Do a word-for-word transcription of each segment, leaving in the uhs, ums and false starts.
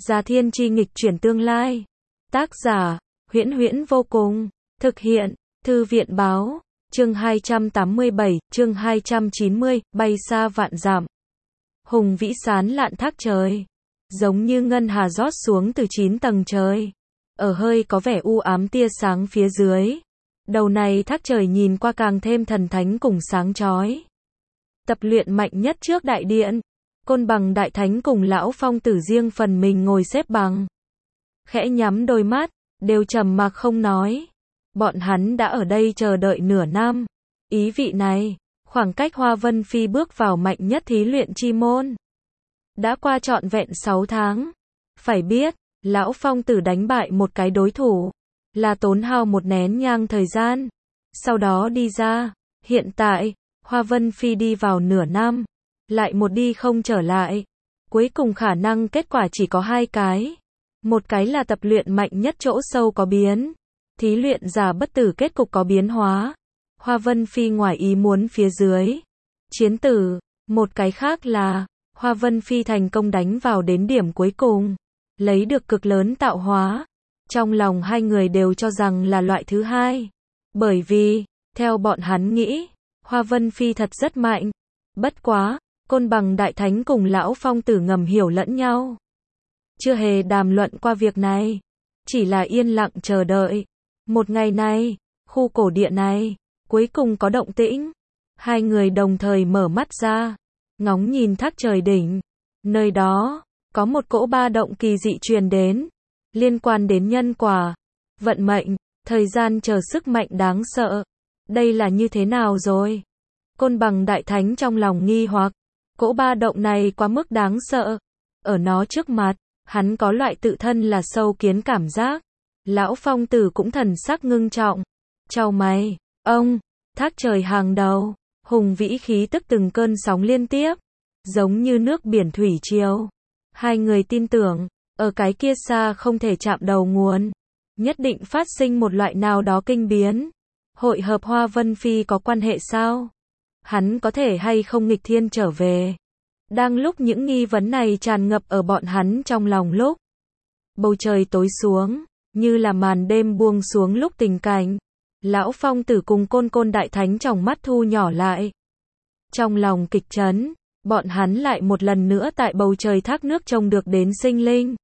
Già Thiên Chi nghịch chuyển tương lai. Tác giả, Huyễn Huyễn vô cùng. Thực hiện, Thư viện báo. Chương hai trăm tám mươi bảy, chương hai trăm chín mươi, bay xa vạn dặm. Hùng vĩ sán lạn thác trời. Giống như ngân hà rót xuống từ chín tầng trời. Ở hơi có vẻ u ám tia sáng phía dưới. Đầu này thác trời nhìn qua càng thêm thần thánh cùng sáng chói. Tập luyện mạnh nhất trước đại điện. Côn Bằng Đại Thánh cùng Lão Phong Tử riêng phần mình ngồi xếp bằng. Khẽ nhắm đôi mắt, đều trầm mặc không nói. Bọn hắn đã ở đây chờ đợi nửa năm. Ý vị này, khoảng cách Hoa Vân Phi bước vào mạnh nhất thí luyện chi môn. Đã qua trọn vẹn sáu tháng. Phải biết, Lão Phong Tử đánh bại một cái đối thủ. Là tốn hao một nén nhang thời gian. Sau đó đi ra. Hiện tại, Hoa Vân Phi đi vào nửa năm. Lại một đi không trở lại. Cuối cùng khả năng kết quả chỉ có hai cái. Một cái là tập luyện mạnh nhất chỗ sâu có biến. Thí luyện giả bất tử kết cục có biến hóa. Hoa Vân Phi ngoài ý muốn phía dưới. Chiến tử. Một cái khác là Hoa Vân Phi thành công đánh vào đến điểm cuối cùng. Lấy được cực lớn tạo hóa. Trong lòng hai người đều cho rằng là loại thứ hai. Bởi vì, theo bọn hắn nghĩ, Hoa Vân Phi thật rất mạnh. Bất quá, Côn Bằng Đại Thánh cùng Lão Phong Tử ngầm hiểu lẫn nhau. Chưa hề đàm luận qua việc này. Chỉ là yên lặng chờ đợi. Một ngày này, khu cổ địa này, cuối cùng có động tĩnh. Hai người đồng thời mở mắt ra. Ngóng nhìn thác trời đỉnh. Nơi đó, có một cỗ ba động kỳ dị truyền đến. Liên quan đến nhân quả, vận mệnh, thời gian chờ sức mạnh đáng sợ. Đây là như thế nào rồi? Côn Bằng Đại Thánh trong lòng nghi hoặc. Cỗ ba động này quá mức đáng sợ. Ở nó trước mặt, hắn có loại tự thân là sâu kiến cảm giác. Lão Phong Tử cũng thần sắc ngưng trọng. Chau mày, ông, thác trời hàng đầu, hùng vĩ khí tức từng cơn sóng liên tiếp. Giống như nước biển thủy triều. Hai người tin tưởng, ở cái kia xa không thể chạm đầu nguồn. Nhất định phát sinh một loại nào đó kinh biến. Hội hợp Hoa Vân Phi có quan hệ sao? Hắn có thể hay không nghịch thiên trở về? Đang lúc những nghi vấn này tràn ngập ở bọn hắn trong lòng lúc. Bầu trời tối xuống, như là màn đêm buông xuống lúc tình cảnh. Lão Phong Tử cùng Côn Côn Đại Thánh trong mắt thu nhỏ lại. Trong lòng kịch chấn, bọn hắn lại một lần nữa tại bầu trời thác nước trông được đến sinh linh.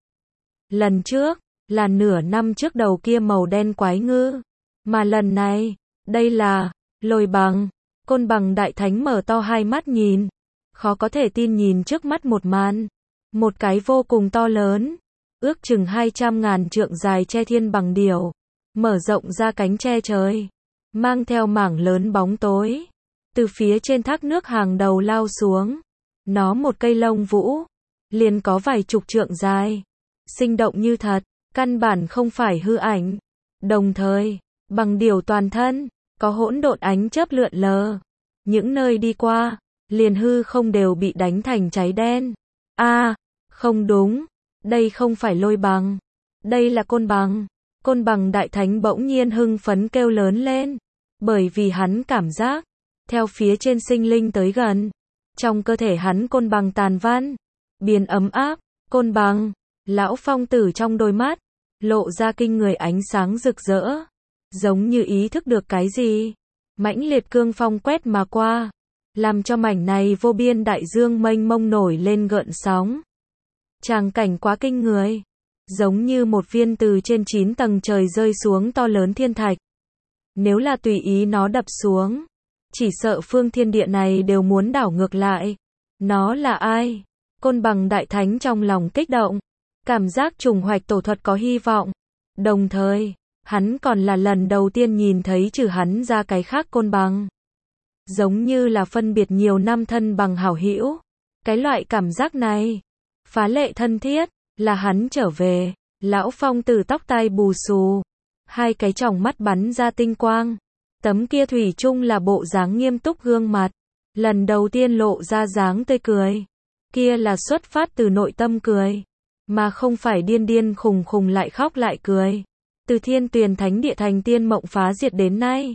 Lần trước, là nửa năm trước đầu kia màu đen quái ngư. Mà lần này, đây là Lôi Bằng. Côn Bằng Đại Thánh mở to hai mắt nhìn. Khó có thể tin nhìn trước mắt một màn. Một cái vô cùng to lớn. Ước chừng hai trăm ngàn trượng dài che thiên bằng điểu. Mở rộng ra cánh che trời. Mang theo mảng lớn bóng tối. Từ phía trên thác nước hàng đầu lao xuống. Nó một cây lông vũ. Liền có vài chục trượng dài. Sinh động như thật. Căn bản không phải hư ảnh. Đồng thời, bằng điểu toàn thân. Có hỗn độn ánh chớp lượn lờ. Những nơi đi qua, liền hư không đều bị đánh thành cháy đen. A, à, không đúng. Đây không phải Lôi Bằng. Đây là Côn Bằng. Côn Bằng Đại Thánh bỗng nhiên hưng phấn kêu lớn lên. Bởi vì hắn cảm giác, theo phía trên sinh linh tới gần. Trong cơ thể hắn Côn Bằng tàn văn. Biến ấm áp. Côn Bằng. Lão Phong Tử trong đôi mắt. Lộ ra kinh người ánh sáng rực rỡ. Giống như ý thức được cái gì. Mãnh liệt cương phong quét mà qua. Làm cho mảnh này vô biên đại dương mênh mông nổi lên gợn sóng. Tràng cảnh quá kinh người. Giống như một viên từ trên chín tầng trời rơi xuống to lớn thiên thạch. Nếu là tùy ý nó đập xuống. Chỉ sợ phương thiên địa này đều muốn đảo ngược lại. Nó là ai? Côn Bằng Đại Thánh trong lòng kích động. Cảm giác trùng hoạch tổ thuật có hy vọng. Đồng thời, hắn còn là lần đầu tiên nhìn thấy trừ hắn ra cái khác Côn Bằng. Giống như là phân biệt nhiều năm thân bằng hảo hữu. Cái loại cảm giác này, phá lệ thân thiết, là hắn trở về. Lão Phong Tử tóc tai bù xù. Hai cái tròng mắt bắn ra tinh quang. Tấm kia thủy chung là bộ dáng nghiêm túc gương mặt. Lần đầu tiên lộ ra dáng tươi cười. Kia là xuất phát từ nội tâm cười. Mà không phải điên điên khùng khùng lại khóc lại cười. Từ Thiên Tuyền Thánh Địa thành tiên mộng phá diệt đến nay.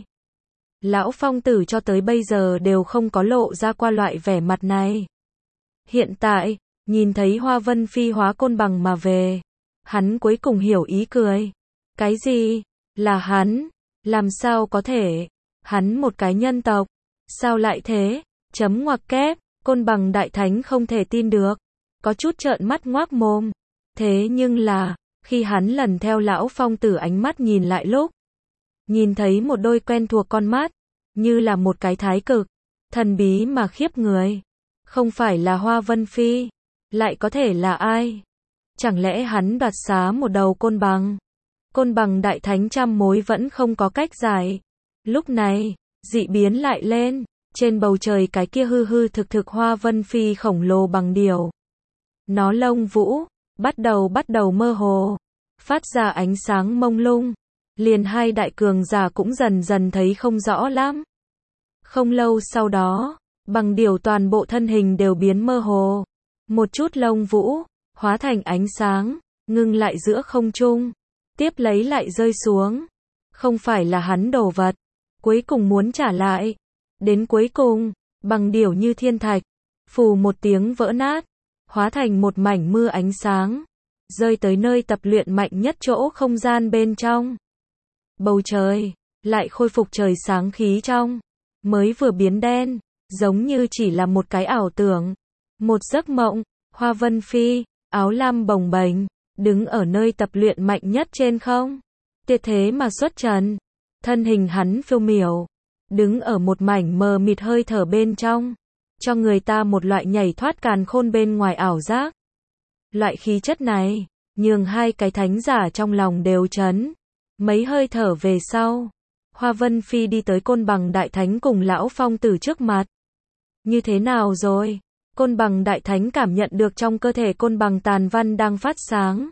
Lão Phong Tử cho tới bây giờ đều không có lộ ra qua loại vẻ mặt này. Hiện tại, Nhìn thấy Hoa Vân Phi hóa côn bằng mà về, hắn cuối cùng hiểu ý cười. Cái gì? Là hắn? Làm sao có thể? Hắn một cái nhân tộc, sao lại thế? Chấm ngoặc kép, côn bằng đại thánh không thể tin được, có chút trợn mắt ngoác mồm. Thế nhưng là, khi hắn lần theo lão phong tử ánh mắt nhìn lại lúc, nhìn thấy một đôi quen thuộc con mắt, như là một cái thái cực, thần bí mà khiếp người. Không phải là Hoa Vân Phi, lại có thể là ai? Chẳng lẽ hắn đoạt xá một đầu côn bằng? Côn bằng đại thánh trăm mối vẫn không có cách giải. Lúc này, dị biến lại lên, trên bầu trời cái kia hư hư thực thực Hoa Vân Phi khổng lồ bằng điều. Nó lông vũ, bắt đầu bắt đầu mơ hồ, phát ra ánh sáng mông lung, liền hai đại cường giả cũng dần dần thấy không rõ lắm. Không lâu sau đó, bằng điều toàn bộ thân hình đều biến mơ hồ, một chút lông vũ, hóa thành ánh sáng, ngưng lại giữa không trung, tiếp lấy lại rơi xuống. Không phải là hắn đồ vật, cuối cùng muốn trả lại. Đến cuối cùng, bằng điều như thiên thạch, phù một tiếng vỡ nát, hóa thành một mảnh mưa ánh sáng, rơi tới nơi tập luyện mạnh nhất chỗ không gian bên trong. Bầu trời, lại khôi phục trời sáng khí trong, mới vừa biến đen, giống như chỉ là một cái ảo tưởng, một giấc mộng. Hoa Vân Phi, áo lam bồng bềnh, đứng ở nơi tập luyện mạnh nhất trên không. Tuyệt thế mà xuất trần, thân hình hắn phiêu miểu, đứng ở một mảnh mờ mịt hơi thở bên trong, cho người ta một loại nhảy thoát càn khôn bên ngoài ảo giác. Loại khí chất này, nhường hai cái thánh giả trong lòng đều chấn. Mấy hơi thở về sau, Hoa Vân Phi đi tới côn bằng đại thánh cùng lão phong tử trước mặt. Như thế nào rồi? Côn bằng đại thánh cảm nhận được trong cơ thể côn bằng tàn văn đang phát sáng.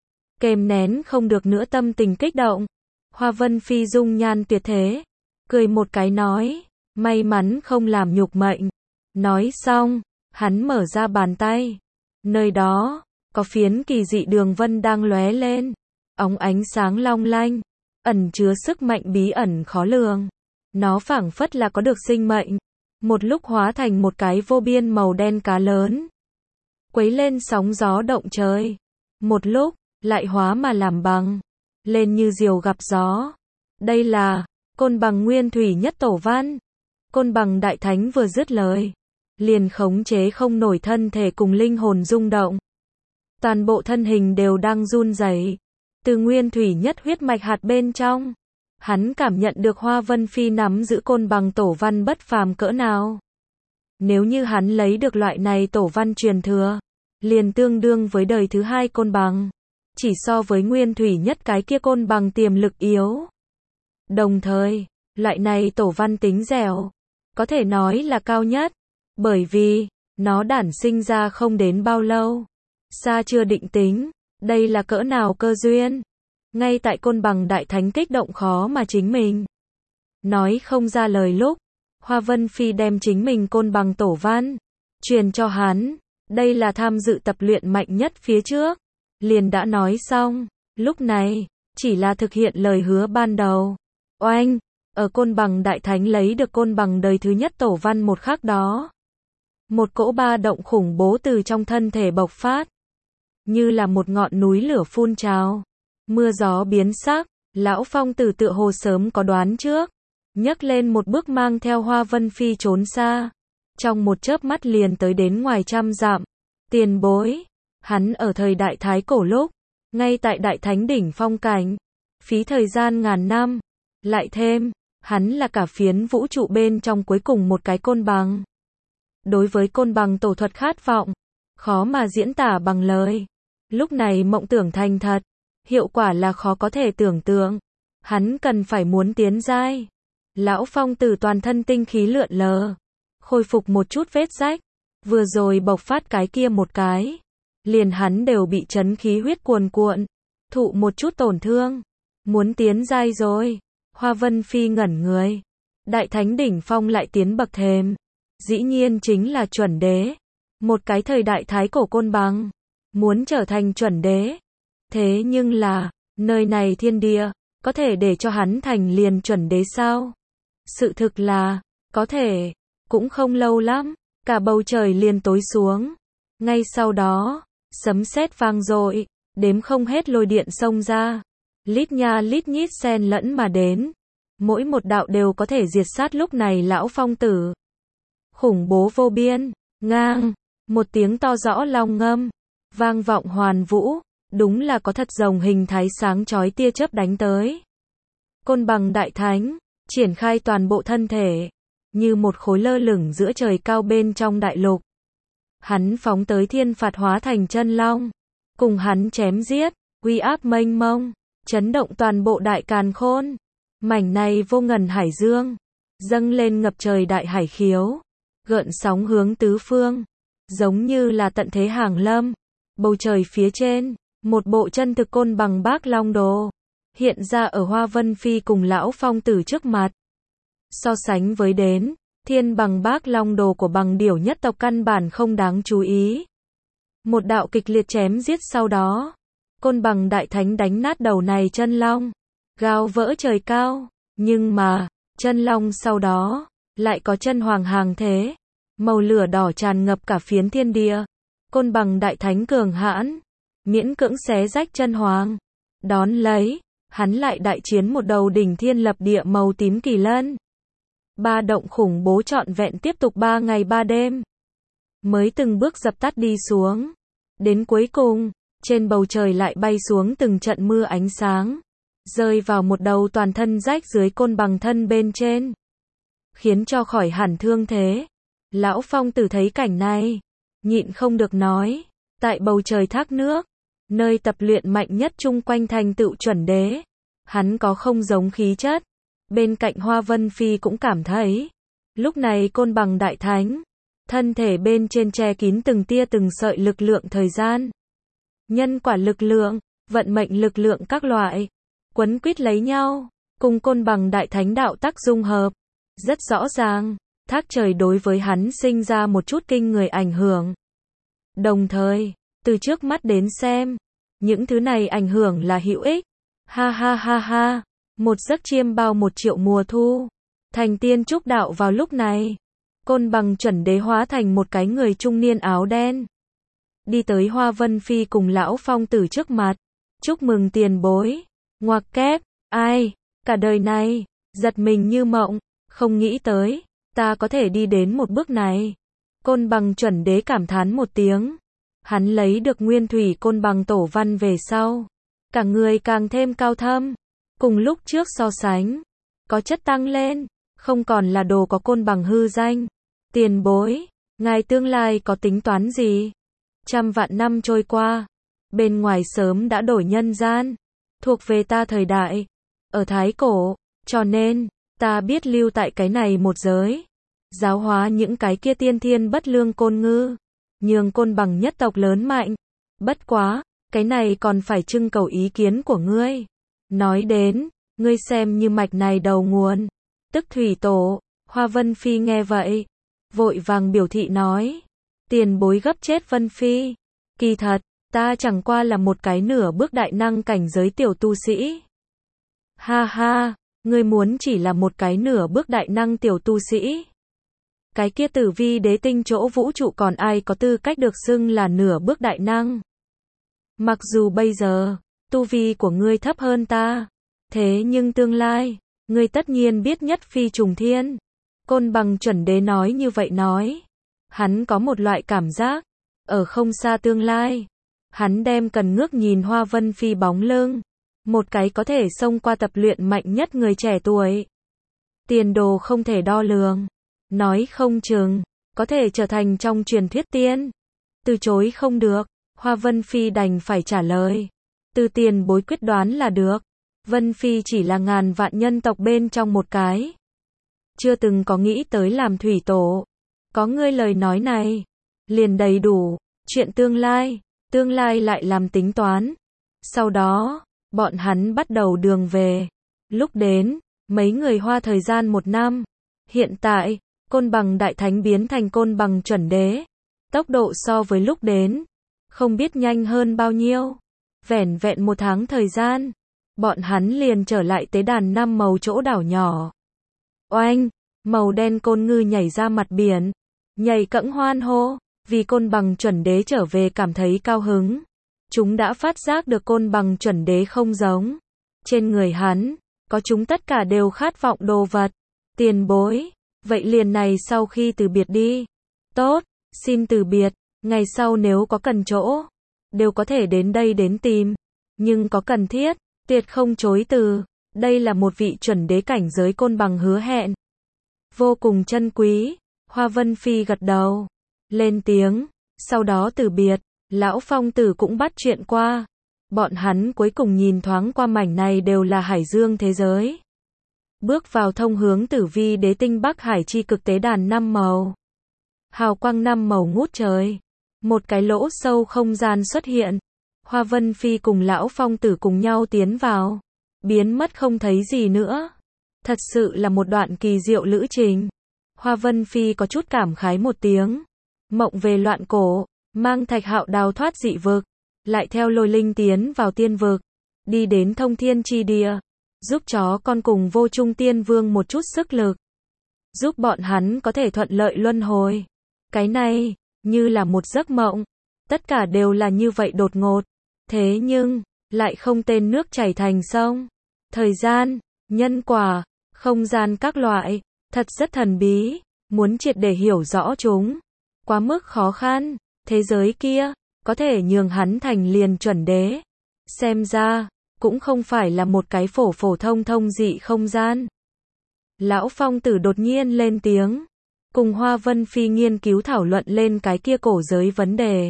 Kềm nén không được nữa tâm tình kích động. Hoa Vân Phi dung nhan tuyệt thế, cười một cái nói, may mắn không làm nhục mệnh. Nói xong, hắn mở ra bàn tay. Nơi đó, có phiến kỳ dị đường vân đang lóe lên, óng ánh sáng long lanh, ẩn chứa sức mạnh bí ẩn khó lường. Nó phảng phất là có được sinh mệnh, một lúc hóa thành một cái vô biên màu đen cá lớn, quấy lên sóng gió động trời. Một lúc, lại hóa mà làm bằng, lên như diều gặp gió. Đây là côn bằng nguyên thủy nhất tổ văn. Côn bằng đại thánh vừa dứt lời, liền khống chế không nổi thân thể cùng linh hồn rung động. Toàn bộ thân hình đều đang run rẩy. Từ nguyên thủy nhất huyết mạch hạt bên trong, hắn cảm nhận được Hoa Vân Phi nắm giữ côn bằng tổ văn bất phàm cỡ nào. Nếu như hắn lấy được loại này tổ văn truyền thừa, liền tương đương với đời thứ hai côn bằng, chỉ so với nguyên thủy nhất cái kia côn bằng tiềm lực yếu. Đồng thời, loại này tổ văn tính dẻo, có thể nói là cao nhất, bởi vì nó đản sinh ra không đến bao lâu, xa chưa định tính. Đây là cỡ nào cơ duyên? Ngay tại côn bằng đại thánh kích động khó mà chính mình nói không ra lời lúc, Hoa Vân Phi đem chính mình côn bằng tổ văn truyền cho hắn. Đây là tham dự tập luyện mạnh nhất phía trước, liền đã nói xong, lúc này chỉ là thực hiện lời hứa ban đầu. Oanh, ở côn bằng đại thánh lấy được côn bằng đời thứ nhất tổ văn một khắc đó, một cỗ ba động khủng bố từ trong thân thể bộc phát, như là một ngọn núi lửa phun trào, mưa gió biến sắc. Lão phong tử tựa hồ sớm có đoán trước, nhấc lên một bước mang theo Hoa Vân Phi trốn xa, trong một chớp mắt liền tới đến ngoài trăm dặm. Tiền bối, hắn ở thời đại thái cổ lúc, ngay tại đại thánh đỉnh phong cảnh, phí thời gian ngàn năm, lại thêm, hắn là cả phiến vũ trụ bên trong cuối cùng một cái côn bằng. Đối với côn bằng tổ thuật khát vọng, khó mà diễn tả bằng lời. Lúc này mộng tưởng thành thật, hiệu quả là khó có thể tưởng tượng. Hắn cần phải muốn tiến giai. Lão phong tử toàn thân tinh khí lượn lờ, khôi phục một chút vết rách, vừa rồi bộc phát cái kia một cái, liền hắn đều bị chấn khí huyết cuồn cuộn, thụ một chút tổn thương. Muốn tiến giai rồi. Hoa Vân Phi ngẩn người. Đại thánh đỉnh phong lại tiến bậc thềm, dĩ nhiên chính là chuẩn đế. Một cái thời đại thái cổ côn bằng, muốn trở thành chuẩn đế. Thế nhưng là, nơi này thiên địa, có thể để cho hắn thành liền chuẩn đế sao? Sự thực là, có thể, cũng không lâu lắm, cả bầu trời liền tối xuống. Ngay sau đó, sấm sét vang dội, đếm không hết lôi điện xông ra, lít nha lít nhít xen lẫn mà đến, mỗi một đạo đều có thể diệt sát lúc này lão phong tử. Khủng bố vô biên, ngang, một tiếng to rõ long ngâm, vang vọng hoàn vũ, đúng là có thật rồng hình thái sáng chói tia chớp đánh tới. Côn bằng đại thánh, triển khai toàn bộ thân thể, như một khối lơ lửng giữa trời cao bên trong đại lục. Hắn phóng tới thiên phạt hóa thành chân long, cùng hắn chém giết, uy áp mênh mông, chấn động toàn bộ đại càn khôn. Mảnh này vô ngần hải dương, dâng lên ngập trời đại hải khiếu, gợn sóng hướng tứ phương, giống như là tận thế hàng lâm. Bầu trời phía trên, một bộ chân thực côn bằng bác long đồ, hiện ra ở Hoa Vân Phi cùng lão phong tử trước mặt. So sánh với đến, thiên bằng bác long đồ của bằng điểu nhất tộc căn bản không đáng chú ý. Một đạo kịch liệt chém giết sau đó, côn bằng đại thánh đánh nát đầu này chân long, gào vỡ trời cao, nhưng mà, chân long sau đó, lại có chân hoàng hàng thế, màu lửa đỏ tràn ngập cả phiến thiên địa. Côn bằng đại thánh cường hãn, miễn cưỡng xé rách chân hoàng, đón lấy, hắn lại đại chiến một đầu đỉnh thiên lập địa màu tím kỳ lân. Ba động khủng bố trọn vẹn tiếp tục ba ngày ba đêm, mới từng bước dập tắt đi xuống. Đến cuối cùng, trên bầu trời lại bay xuống từng trận mưa ánh sáng, rơi vào một đầu toàn thân rách dưới côn bằng thân bên trên, khiến cho khỏi hẳn thương thế. Lão phong tử thấy cảnh này, nhịn không được nói, tại bầu trời thác nước, nơi tập luyện mạnh nhất chung quanh thành tựu chuẩn đế, hắn có không giống khí chất. Bên cạnh Hoa Vân Phi cũng cảm thấy, lúc này côn bằng đại thánh, thân thể bên trên che kín từng tia từng sợi lực lượng thời gian, nhân quả lực lượng, vận mệnh lực lượng các loại, quấn quýt lấy nhau, cùng côn bằng đại thánh đạo tắc dung hợp. Rất rõ ràng, thác trời đối với hắn sinh ra một chút kinh người ảnh hưởng. Đồng thời, từ trước mắt đến xem, những thứ này ảnh hưởng là hữu ích. Ha ha ha ha, một giấc chiêm bao một triệu mùa thu. Thành tiên trúc đạo vào lúc này, côn bằng chuẩn đế hóa thành một cái người trung niên áo đen, đi tới Hoa Vân Phi cùng lão phong tử trước mặt. Chúc mừng tiền bối. Ngoặc kép, ai, cả đời này, giật mình như mộng, không nghĩ tới, ta có thể đi đến một bước này. Côn bằng chuẩn đế cảm thán một tiếng. Hắn lấy được nguyên thủy côn bằng tổ văn về sau, cả người càng thêm cao thâm, cùng lúc trước so sánh, có chất tăng lên, không còn là đồ có côn bằng hư danh. Tiền bối, ngài tương lai có tính toán gì? Trăm vạn năm trôi qua, bên ngoài sớm đã đổi nhân gian, thuộc về ta thời đại, ở Thái Cổ, cho nên, ta biết lưu tại cái này một giới, giáo hóa những cái kia tiên thiên bất lương côn ngư, nhường côn bằng nhất tộc lớn mạnh. Bất quá, cái này còn phải trưng cầu ý kiến của ngươi. Nói đến, ngươi xem như mạch này đầu nguồn, tức thủy tổ. Hoa Vân Phi nghe vậy, vội vàng biểu thị nói, tiền bối gấp chết Vân Phi. Kỳ thật, ta chẳng qua là một cái nửa bước đại năng cảnh giới tiểu tu sĩ. Ha ha, ngươi muốn chỉ là một cái nửa bước đại năng tiểu tu sĩ? Cái kia tử vi đế tinh chỗ vũ trụ còn ai có tư cách được xưng là nửa bước đại năng? Mặc dù bây giờ, tu vi của ngươi thấp hơn ta, thế nhưng tương lai, ngươi tất nhiên biết nhất phi trùng thiên. Côn bằng chuẩn đế nói như vậy nói. Hắn có một loại cảm giác, ở không xa tương lai, hắn đem cần ngước nhìn Hoa Vân Phi bóng lưng, một cái có thể xông qua tập luyện mạnh nhất người trẻ tuổi. Tiền đồ không thể đo lường, nói không chừng, có thể trở thành trong truyền thuyết tiên. Từ chối không được, Hoa Vân Phi đành phải trả lời. Từ tiền bối quyết đoán là được. Vân Phi chỉ là ngàn vạn nhân tộc bên trong một cái, chưa từng có nghĩ tới làm thủy tổ. Có ngươi lời nói này, liền đầy đủ. Chuyện tương lai, tương lai lại làm tính toán. Sau đó, bọn hắn bắt đầu đường về. Lúc đến, mấy người hoa thời gian một năm. Hiện tại, côn bằng đại thánh biến thành côn bằng chuẩn đế. Tốc độ so với lúc đến, không biết nhanh hơn bao nhiêu. Vẻn vẹn một tháng thời gian, bọn hắn liền trở lại tế đàn năm màu chỗ đảo nhỏ. Oanh, màu đen côn ngư nhảy ra mặt biển, nhảy cẫng hoan hô, vì côn bằng chuẩn đế trở về cảm thấy cao hứng. Chúng đã phát giác được côn bằng chuẩn đế không giống. Trên người hắn, có chúng tất cả đều khát vọng đồ vật. Tiền bối, vậy liền này sau khi từ biệt đi. Tốt, xin từ biệt, ngày sau nếu có cần chỗ, đều có thể đến đây đến tìm. Nhưng có cần thiết, tuyệt không chối từ. Đây là một vị chuẩn đế cảnh giới côn bằng hứa hẹn. Vô cùng chân quý, Hoa Vân Phi gật đầu, lên tiếng, sau đó từ biệt, lão phong tử cũng bắt chuyện qua. Bọn hắn cuối cùng nhìn thoáng qua mảnh này đều là hải dương thế giới. Bước vào thông hướng tử vi đế tinh Bắc Hải chi cực tế đàn năm màu. Hào quang năm màu ngút trời. Một cái lỗ sâu không gian xuất hiện. Hoa Vân Phi cùng lão phong tử cùng nhau tiến vào. Biến mất không thấy gì nữa. Thật sự là một đoạn kỳ diệu lữ trình. Hoa Vân Phi có chút cảm khái một tiếng. Mộng về loạn cổ, mang Thạch Hạo đào thoát dị vực, lại theo Lôi Linh tiến vào tiên vực, đi đến thông thiên chi địa, giúp chó con cùng Vô Trung Tiên Vương một chút sức lực, giúp bọn hắn có thể thuận lợi luân hồi. Cái này, như là một giấc mộng, tất cả đều là như vậy đột ngột, thế nhưng, lại không tên nước chảy thành sông. Thời gian, nhân quả, không gian các loại, thật rất thần bí, muốn triệt để hiểu rõ chúng, quá mức khó khăn. Thế giới kia, có thể nhường hắn thành liền chuẩn đế. Xem ra, cũng không phải là một cái phổ phổ thông thông dị không gian. Lão phong tử đột nhiên lên tiếng, cùng Hoa Vân Phi nghiên cứu thảo luận lên cái kia cổ giới vấn đề.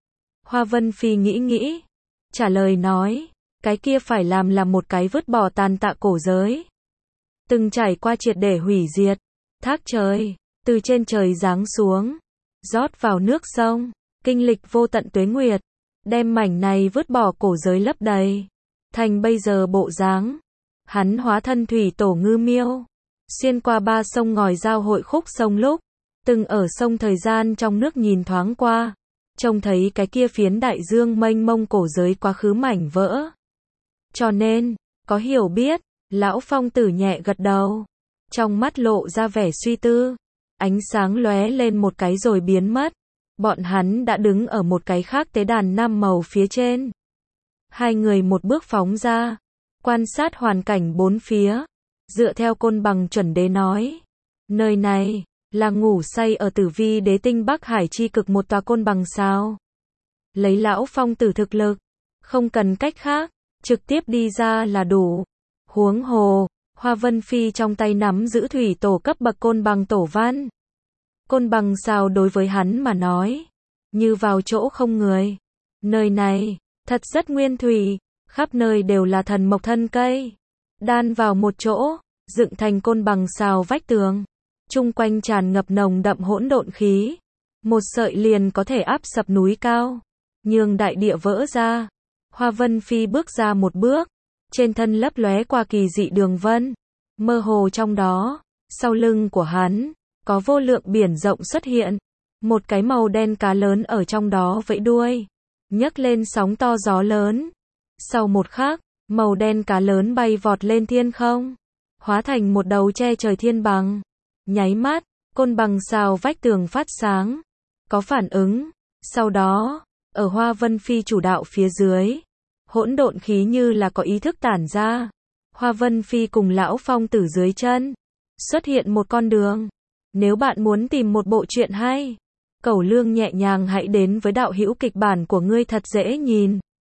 Hoa Vân Phi nghĩ nghĩ, trả lời nói, cái kia phải làm là một cái vứt bỏ tàn tạ cổ giới. Từng trải qua triệt để hủy diệt, thác trời, từ trên trời giáng xuống, rót vào nước sông, kinh lịch vô tận tuế nguyệt, đem mảnh này vứt bỏ cổ giới lấp đầy, thành bây giờ bộ dáng. Hắn hóa thân thủy tổ ngư miêu, xuyên qua ba sông ngòi giao hội khúc sông lúc, từng ở sông thời gian trong nước nhìn thoáng qua, trông thấy cái kia phiến đại dương mênh mông cổ giới quá khứ mảnh vỡ. Cho nên, có hiểu biết, lão phong tử nhẹ gật đầu, trong mắt lộ ra vẻ suy tư, ánh sáng lóe lên một cái rồi biến mất. Bọn hắn đã đứng ở một cái khác tế đàn năm màu phía trên. Hai người một bước phóng ra, quan sát hoàn cảnh bốn phía, dựa theo côn bằng chuẩn đế nói. Nơi này, là ngủ say ở tử vi đế tinh Bắc Hải chi cực một tòa côn bằng sao. Lấy lão phong tử thực lực, không cần cách khác, trực tiếp đi ra là đủ. Huống hồ, Hoa Vân Phi trong tay nắm giữ thủy tổ cấp bậc côn bằng tổ văn. Côn bằng sao đối với hắn mà nói, như vào chỗ không người. Nơi này, thật rất nguyên thủy, khắp nơi đều là thần mộc thân cây. Đan vào một chỗ, dựng thành côn bằng sao vách tường. Chung quanh tràn ngập nồng đậm hỗn độn khí. Một sợi liền có thể áp sập núi cao, nhường đại địa vỡ ra. Hoa Vân Phi bước ra một bước, trên thân lấp lóe qua kỳ dị đường vân. Mơ hồ trong đó, sau lưng của hắn, có vô lượng biển rộng xuất hiện. Một cái màu đen cá lớn ở trong đó vẫy đuôi, nhấc lên sóng to gió lớn. Sau một khắc, màu đen cá lớn bay vọt lên thiên không, hóa thành một đầu che trời thiên bằng. Nháy mắt, côn bằng sao vách tường phát sáng, có phản ứng. Sau đó, ở Hoa Vân Phi chủ đạo phía dưới, hỗn độn khí như là có ý thức tản ra. Hoa Vân Phi cùng lão phong tử dưới chân, xuất hiện một con đường. Nếu bạn muốn tìm một bộ truyện hay, cẩu lương nhẹ nhàng hãy đến với đạo hữu kịch bản của ngươi thật dễ nhìn.